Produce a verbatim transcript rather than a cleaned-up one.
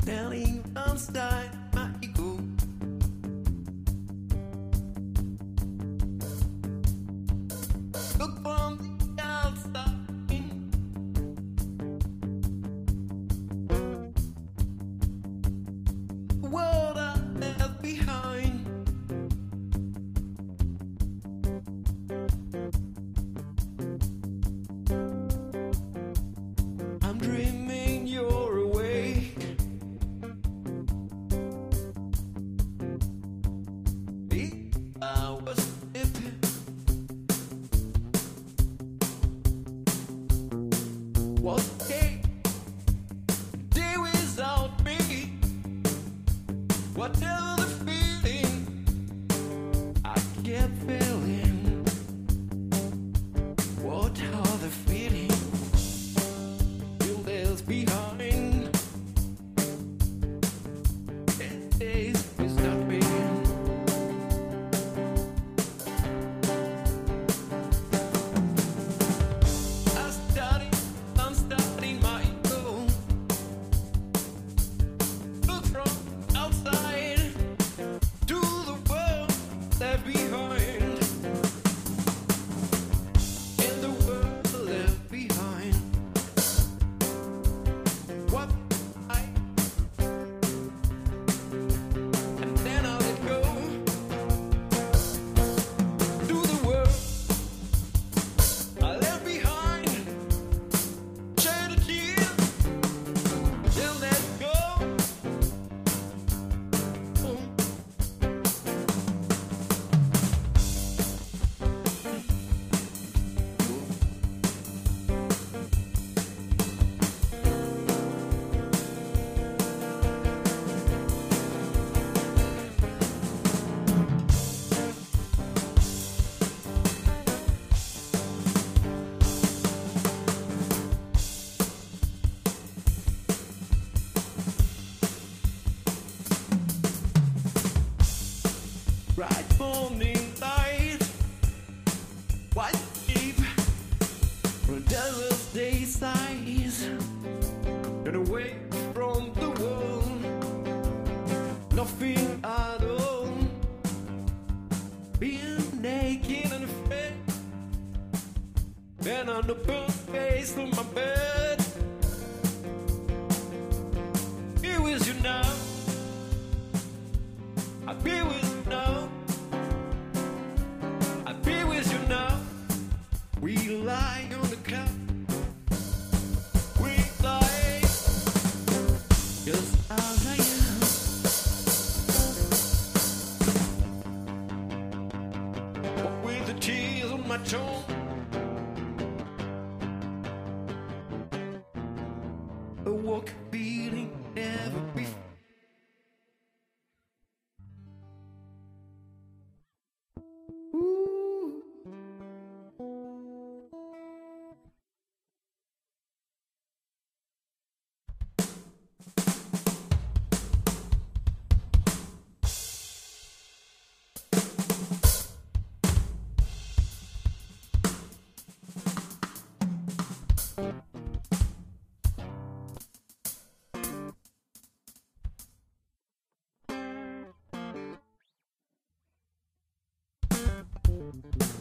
telling outside my ego. Look from the outside. The world I left behind. I'm dreaming you're awake. If I was sleeping, what day day without me? Whatever the feeling I kept feeling, what are the feeling you left behind? It is without me. I study, I'm studying my ego. Look from outside to the world left behind. In the world left behind. What I and then I let go to the world I left behind. Shed a tear, then let go. Bright morning light, white sheep, from devil's day size, and away from the world, nothing at all, being naked and afraid, and on the burnt face of my bed, here is you now, I'll be with you now. I'll be with you now. We lie on the couch. We lie just as I am. But with the tears on my tongue, a walk feeling never before. Thank you.